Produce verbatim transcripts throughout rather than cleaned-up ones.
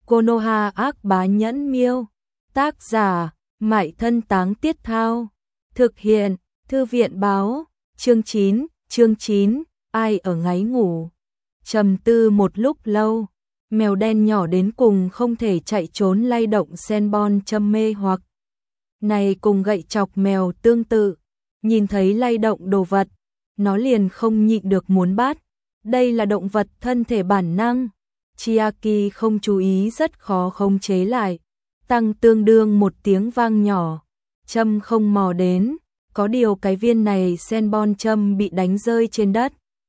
Konoha ác bá nhẫn miêu. Tác giả, Mại Thân Táng Tiết Thao. Thực hiện, Thư viện báo. Chương chín, chương chín, ai ở ngáy ngủ. Trầm tư một lúc lâu, mèo đen nhỏ đến cùng không thể chạy trốn lay động Senbon châm mê hoặc. Này cùng gậy chọc mèo tương tự, nhìn thấy lay động đồ vật, nó liền không nhịn được muốn bắt. Đây là động vật thân thể bản năng. Chiaki không chú ý rất khó khống chế lại, tăng tương đương một tiếng vang nhỏ, châm không mò đến, có điều cái viên này Senbon châm bị đánh rơi trên đất.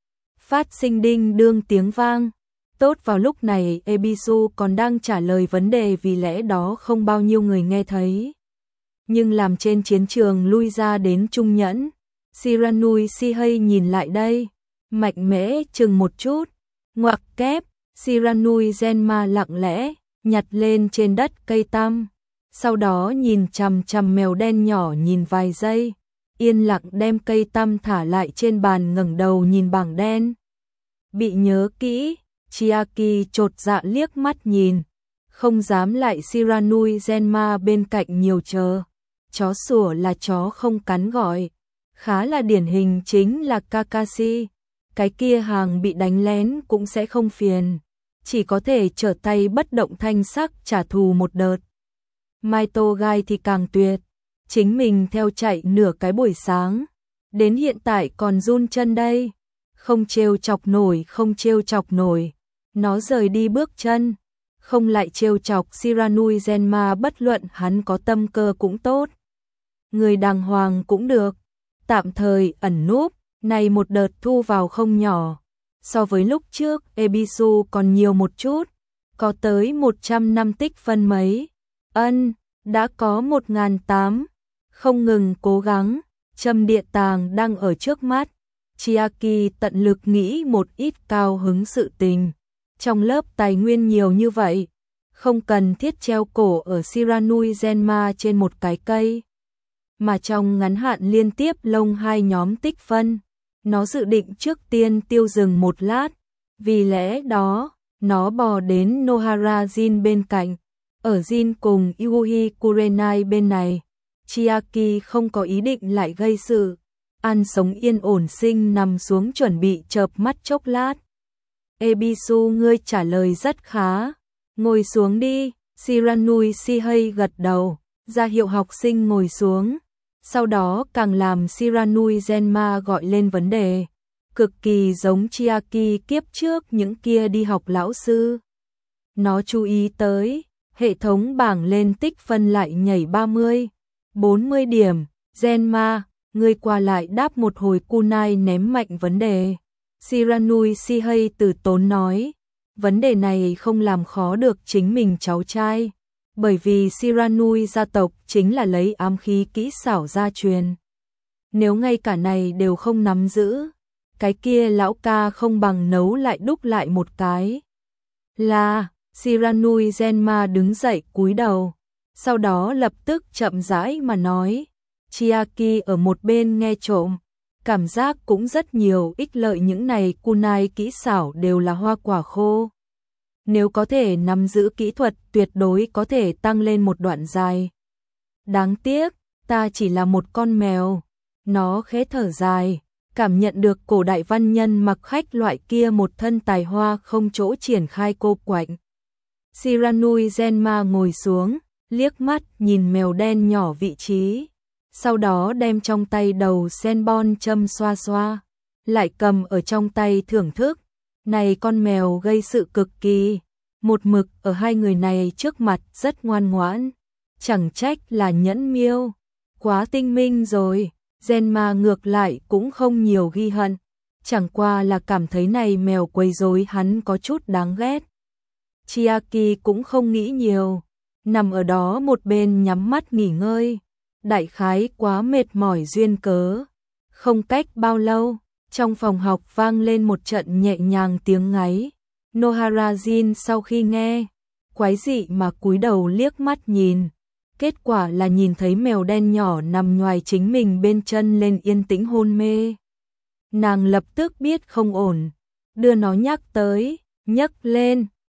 Phát sinh đinh đương tiếng vang, tốt vào lúc này Ebisu còn đang trả lời vấn đề vì lẽ đó không bao nhiêu người nghe thấy. Nhưng làm trên chiến trường lui ra đến trung nhẫn, Shiranui Shihei nhìn lại đây, mạnh mẽ chừng một chút, ngoặc kép. Shiranui Zenma lặng lẽ nhặt lên trên đất cây tăm, sau đó nhìn chằm chằm mèo đen nhỏ nhìn vài giây, yên lặng đem cây tăm thả lại trên bàn, ngẩng đầu nhìn bảng đen. Bị nhớ kỹ, Chiaki chột dạ liếc mắt nhìn, không dám lại Shiranui Zenma bên cạnh nhiều chờ. Chó sủa là chó không cắn gọi, khá là điển hình chính là Kakashi. Cái kia hàng bị đánh lén cũng sẽ không phiền, chỉ có thể trở tay bất động thanh sắc trả thù một đợt. Maito Gai thì càng tuyệt, chính mình theo chạy nửa cái buổi sáng, đến hiện tại còn run chân đây, không trêu chọc nổi, không trêu chọc nổi. Nó rời đi bước chân, không lại trêu chọc Shiranui Zenma, bất luận hắn có tâm cơ cũng tốt, người đàng hoàng cũng được, tạm thời ẩn núp. Này một đợt thu vào không nhỏ, so với lúc trước Ebisu còn nhiều một chút, có tới một trăm năm tích phân mấy. Ân, đã có một nghìn tám, không ngừng cố gắng, châm địa tàng đang ở trước mắt. Chiaki tận lực nghĩ một ít cao hứng sự tình, trong lớp tài nguyên nhiều như vậy, không cần thiết treo cổ ở Shiranui Zenma trên một cái cây, mà trong ngắn hạn liên tiếp lông hai nhóm tích phân. Nó dự định trước tiên tiêu dừng một lát, vì lẽ đó, nó bò đến Nohara Jin bên cạnh, ở Jin cùng Yuhi Kurenai bên này. Chiaki không có ý định lại gây sự, ăn sống yên ổn sinh nằm xuống chuẩn bị chợp mắt chốc lát. Ebisu, ngươi trả lời rất khá, ngồi xuống đi. Shiranui Shihei gật đầu, ra hiệu học sinh ngồi xuống. Sau đó càng làm Shiranui Zenma gọi lên vấn đề, cực kỳ giống Chiaki kiếp trước những kia đi học lão sư. Nó chú ý tới, hệ thống bảng lên tích phân lại nhảy ba mươi, bốn mươi điểm. Zenma, người qua lại đáp một hồi kunai ném mạnh vấn đề. Shiranui Shihei từ tốn nói, vấn đề này không làm khó được chính mình cháu trai. Bởi vì Shiranui gia tộc chính là lấy ám khí kỹ xảo gia truyền. Nếu ngay cả này đều không nắm giữ, cái kia lão ca không bằng nấu lại đúc lại một cái. Là, Shiranui Zenma đứng dậy cúi đầu, sau đó lập tức chậm rãi mà nói. Chiaki ở một bên nghe trộm, cảm giác cũng rất nhiều ích lợi, những này kunai kỹ xảo đều là hoa quả khô. Nếu có thể nắm giữ kỹ thuật tuyệt đối có thể tăng lên một đoạn dài. Đáng tiếc, ta chỉ là một con mèo. Nó khẽ thở dài, cảm nhận được cổ đại văn nhân mặc khách loại kia một thân tài hoa không chỗ triển khai cô quạnh. Shiranui Zenma ngồi xuống, liếc mắt nhìn mèo đen nhỏ vị trí. Sau đó đem trong tay đầu Senbon châm xoa xoa, lại cầm ở trong tay thưởng thức. Này con mèo gây sự cực kỳ, một mực ở hai người này trước mặt rất ngoan ngoãn, chẳng trách là nhẫn miêu, quá tinh minh rồi. Zenma ngược lại cũng không nhiều ghi hận, chẳng qua là cảm thấy này mèo quấy rối hắn có chút đáng ghét. Chiaki cũng không nghĩ nhiều, nằm ở đó một bên nhắm mắt nghỉ ngơi, đại khái quá mệt mỏi duyên cớ. Không cách bao lâu, trong phòng học vang lên một trận nhẹ nhàng tiếng ngáy. Nohara Jin sau khi nghe, quái dị mà cúi đầu liếc mắt nhìn. Kết quả là nhìn thấy mèo đen nhỏ nằm nhoài chính mình bên chân lên yên tĩnh hôn mê. Nàng lập tức biết không ổn, đưa nó nhắc tới, nhấc lên,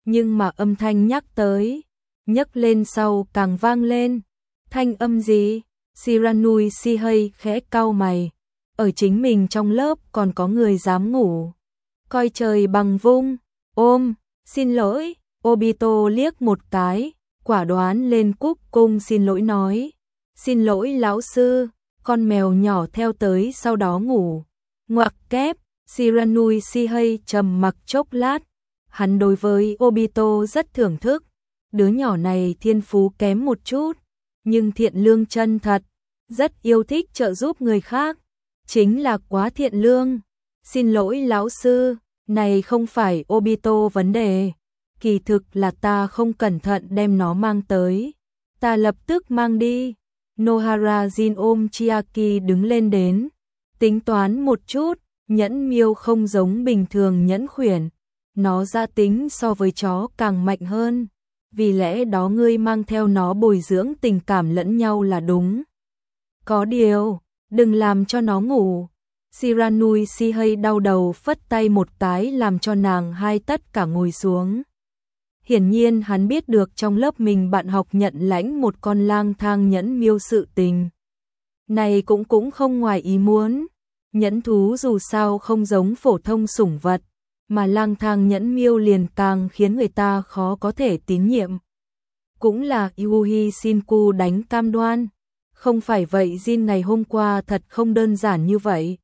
nhưng mà âm thanh nhắc tới, nhấc lên sau càng vang lên. Thanh âm gì? Shiranui Shihei khẽ cau mày. Ở chính mình trong lớp còn có người dám ngủ. Coi trời bằng vung. Ôm, xin lỗi. Obito liếc một cái, quả đoán lên cúc cung xin lỗi nói. Xin lỗi lão sư. Con mèo nhỏ theo tới sau đó ngủ. Ngoặc kép, Shiranui Shihei trầm mặc chốc lát. Hắn đối với Obito rất thưởng thức. Đứa nhỏ này thiên phú kém một chút, nhưng thiện lương chân thật, rất yêu thích trợ giúp người khác, chính là quá thiện lương. Xin lỗi lão sư, này không phải Obito vấn đề, kỳ thực là ta không cẩn thận đem nó mang tới, ta lập tức mang đi. Nohara Jin ôm Chiaki đứng lên đến, tính toán một chút, nhẫn miêu không giống bình thường nhẫn khuyển, nó gia tính so với chó càng mạnh hơn. Vì lẽ đó ngươi mang theo nó bồi dưỡng tình cảm lẫn nhau là đúng. Có điều, đừng làm cho nó ngủ. Shiranui Shihei đau đầu phất tay một cái làm cho nàng hai tất cả ngồi xuống. Hiển nhiên hắn biết được trong lớp mình bạn học nhận lãnh một con lang thang nhẫn miêu sự tình. Này cũng cũng không ngoài ý muốn. Nhẫn thú dù sao không giống phổ thông sủng vật, mà lang thang nhẫn miêu liền càng khiến người ta khó có thể tín nhiệm. Cũng là Yuhi Shinku đánh cam đoan. Không phải vậy Jin ngày hôm qua thật không đơn giản như vậy.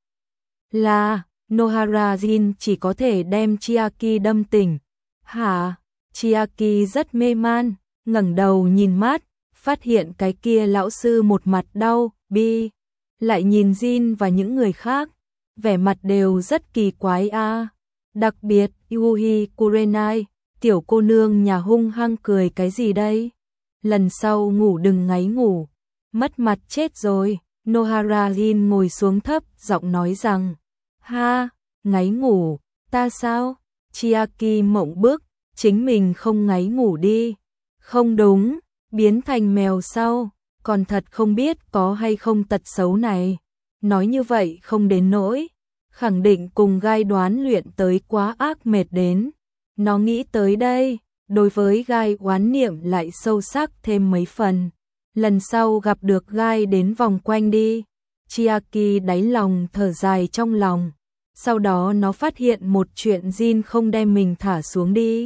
Là, Nohara Jin chỉ có thể đem Chiaki đâm tỉnh. Hả? Chiaki rất mê man, ngẩng đầu nhìn mát, phát hiện cái kia lão sư một mặt đau, bi. Lại nhìn Jin và những người khác, vẻ mặt đều rất kỳ quái a. À. Đặc biệt, Yuhi Kurenai, tiểu cô nương nhà hung hăng cười cái gì đây? Lần sau ngủ đừng ngáy ngủ, mất mặt chết rồi. Nohara Jin ngồi xuống thấp, giọng nói rằng, ha, ngáy ngủ, ta sao? Chiaki mộng bức, chính mình không ngáy ngủ đi. Không đúng, biến thành mèo sau, còn thật không biết có hay không tật xấu này. Nói như vậy không đến nỗi. Khẳng định cùng gai đoán luyện tới quá ác mệt đến. Nó nghĩ tới đây, đối với gai oán niệm lại sâu sắc thêm mấy phần. Lần sau gặp được gai đến vòng quanh đi. Chiaki đáy lòng thở dài trong lòng. Sau đó nó phát hiện một chuyện Jin không đem mình thả xuống đi,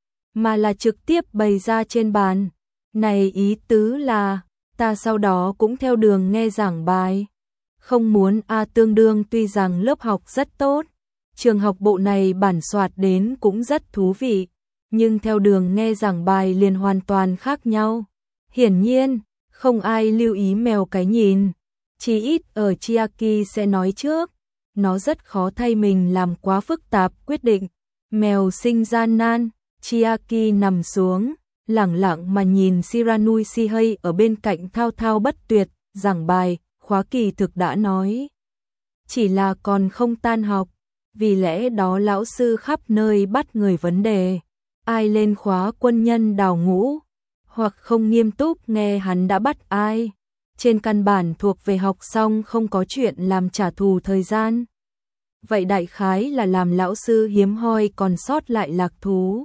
mà là trực tiếp bày ra trên bàn. Này ý tứ là, ta sau đó cũng theo đường nghe giảng bài. Không muốn a à, tương đương tuy rằng lớp học rất tốt, trường học bộ này bản soạt đến cũng rất thú vị, nhưng theo đường nghe giảng bài liền hoàn toàn khác nhau. Hiển nhiên, không ai lưu ý mèo cái nhìn, chỉ ít ở Chiaki sẽ nói trước, nó rất khó thay mình làm quá phức tạp quyết định. Mèo sinh gian nan, Chiaki nằm xuống, lẳng lặng mà nhìn Shiranui Shihei ở bên cạnh thao thao bất tuyệt, giảng bài. Khóa kỳ thực đã nói, chỉ là còn không tan học, vì lẽ đó lão sư khắp nơi bắt người vấn đề, ai lên khóa quân nhân đào ngũ, hoặc không nghiêm túc nghe hắn đã bắt ai, trên căn bản thuộc về học xong không có chuyện làm trả thù thời gian. Vậy đại khái là làm lão sư hiếm hoi còn sót lại lạc thú.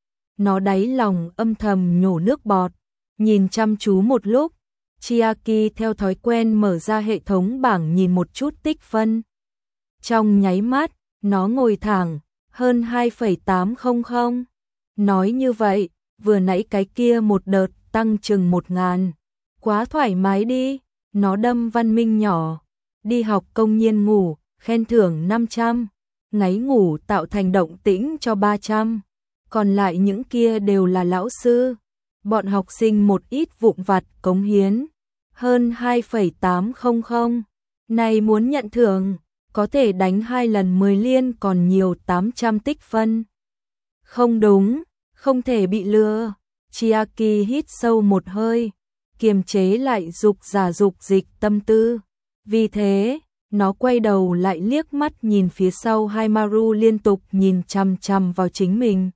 Nó đáy lòng âm thầm nhổ nước bọt, nhìn chăm chú một lúc. Chiaki theo thói quen mở ra hệ thống bảng nhìn một chút tích phân. Trong nháy mắt, nó ngồi thẳng, hơn hai phẩy tám không không. Nói như vậy, vừa nãy cái kia một đợt tăng chừng một ngàn. Quá thoải mái đi, nó đâm văn minh nhỏ. Đi học công nhiên ngủ, khen thưởng năm trăm. Ngáy ngủ tạo thành động tĩnh cho ba trăm. Còn lại những kia đều là lão sư. Bọn học sinh một ít vụn vặt cống hiến. Hơn hai phẩy tám không không. Này muốn nhận thưởng, có thể đánh hai lần mười liên còn nhiều tám trăm tích phân. Không đúng, không thể bị lừa. Chiaki hít sâu một hơi, kiềm chế lại dục giả dục dịch tâm tư. Vì thế, nó quay đầu lại liếc mắt nhìn phía sau Haimaru liên tục nhìn chằm chằm vào chính mình.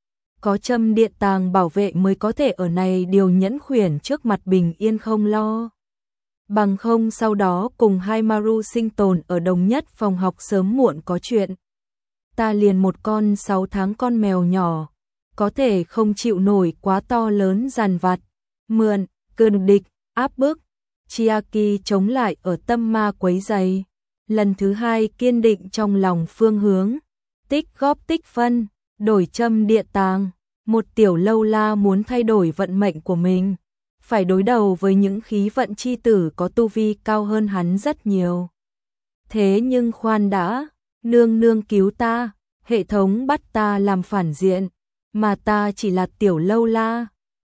Có châm điện tàng bảo vệ mới có thể ở này điều nhẫn khuyển trước mặt bình yên không lo. Bằng không sau đó cùng Haimaru sinh tồn ở đồng nhất phòng học sớm muộn có chuyện. Ta liền một con sáu tháng con mèo nhỏ, có thể không chịu nổi quá to lớn giàn vặt, mượn, cơn địch, áp bức. Chiaki chống lại ở tâm ma quấy rầy. Lần thứ hai kiên định trong lòng phương hướng, tích góp tích phân, đổi châm địa tàng. Một tiểu lâu la muốn thay đổi vận mệnh của mình, phải đối đầu với những khí vận chi tử có tu vi cao hơn hắn rất nhiều. Thế nhưng khoan đã, nương nương cứu ta, hệ thống bắt ta làm phản diện, mà ta chỉ là tiểu lâu la,